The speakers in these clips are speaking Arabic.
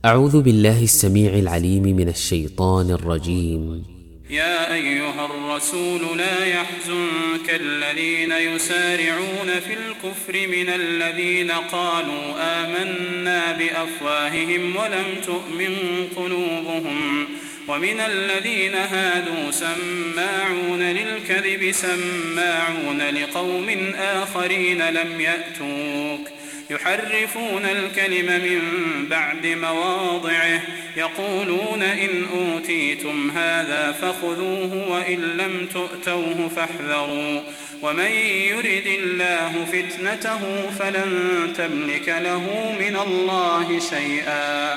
أعوذ بالله السميع العليم من الشيطان الرجيم. يا أيها الرسول لا يحزنك الذين يسارعون في الكفر من الذين قالوا آمنا بأفواههم ولم تؤمن قلوبهم ومن الذين هادوا سماعون للكذب سماعون لقوم آخرين لم يأتوك يحرفون الكلم من بعد مواضعه يقولون إن أوتيتم هذا فخذوه وإن لم تؤتوه فاحذروا ومن يرد الله فتنته فلن تملك له من الله شيئا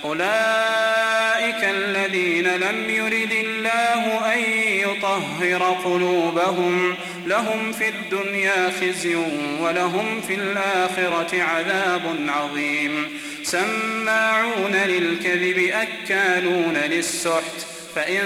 أولئك الذين لم يرد الله أن يطهر قلوبهم لهم في الدنيا خزي ولهم في الآخرة عذاب عظيم سماعون للكذب أكالون للسحت فإن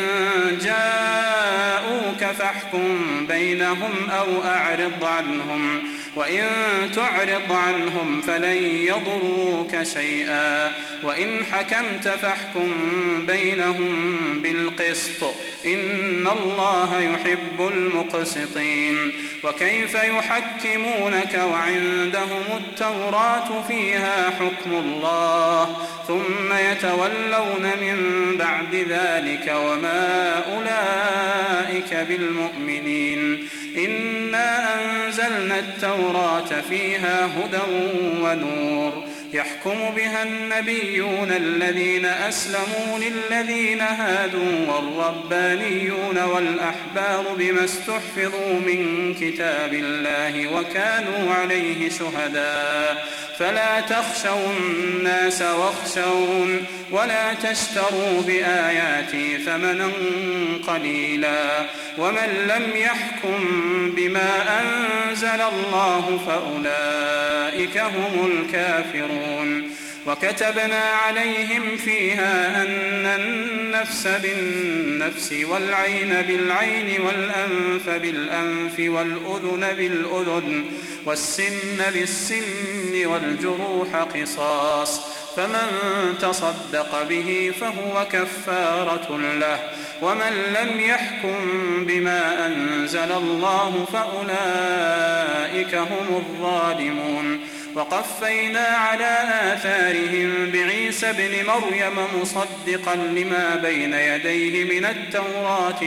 جاءوك فاحكم بينهم أو أعرض عنهم وإن تعرض عنهم فلن يضروك شيئا وإن حكمت فاحكم بينهم بالقسط إن الله يحب المقسطين وكيف يحكمونك وعندهم التوراة فيها حكم الله ثم يتولون من بعد ذلك وما أولئك بالمؤمنين إنا أنزلنا التوراة فيها هدى ونور يحكم بها النبيون الذين أسلموا للذين هادوا والربانيون والأحبار بما استحفظوا من كتاب الله وكانوا عليه شهداء فلا تخشوا الناس واخشون ولا تشتروا بآياتي ثمنا قليلا ومن لم يحكم بما أنزل الله فأولئك هم الكافرون وكتبنا عليهم فيها أن النفس بالنفس والعين بالعين والأنف بالأنف والأذن بالأذن والسن بالسن والجروح قصاص فمن تصدق به فهو كفارة له ومن لم يحكم بما أنزل الله فأولئك هم الظالمون وقفينا على آثارهم بعيسى ابن مريم مصدقا لما بين يديه من التوراة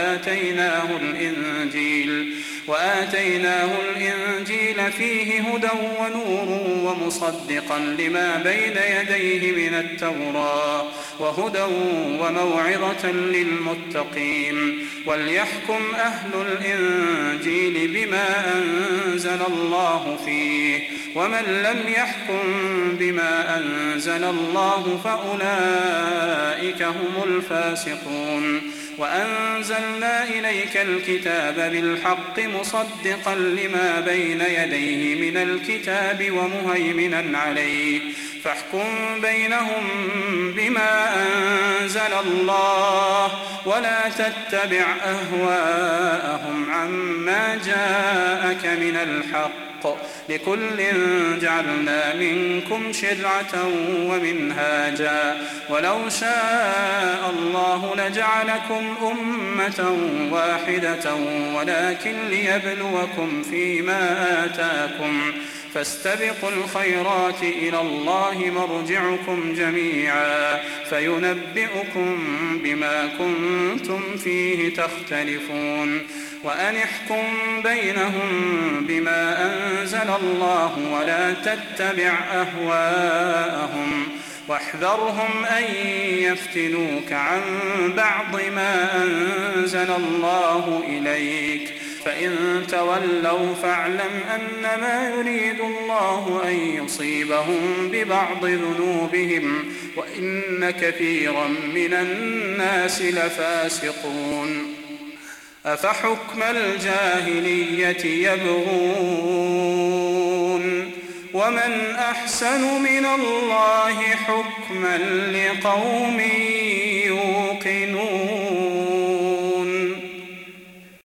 وآتيناه الإنجيل فيه هدى ونور ومصدقا لما بين يديه من التوراة وهدى وموعظة للمتقين وليحكم أهل الإنجيل بما أنزل الله فيه ومن لم يحكم بما أنزل الله فأولئك هم الفاسقون وأنزلنا إليك الكتاب بالحق مصدقا لما بين يديه من الكتاب ومهيمنا عليه فاحكم بينهم بما أنزل الله ولا تتبع أهواءهم عما جاءك من الحق لكل جعلنا منكم شرعة ومنهاجا ولو شاء الله لجعلكم أمة واحدة ولكن ليبلوكم فيما آتاكم فاستبقوا الخيرات إلى الله مرجعكم جميعا فينبئكم بما كنتم فيه تختلفون وأن احكم بينهم بما أنزل الله ولا تتبع أهواءهم واحذرهم أن يفتنوك عن بعض ما أنزل الله إليك فإن تولوا فاعلم أنما يريد الله أن يصيبهم ببعض ذنوبهم وإن كثيرا من الناس لفاسقون أفحكم الجاهلية يبغون ومن أحسن من الله حكما لقوم يوقنون.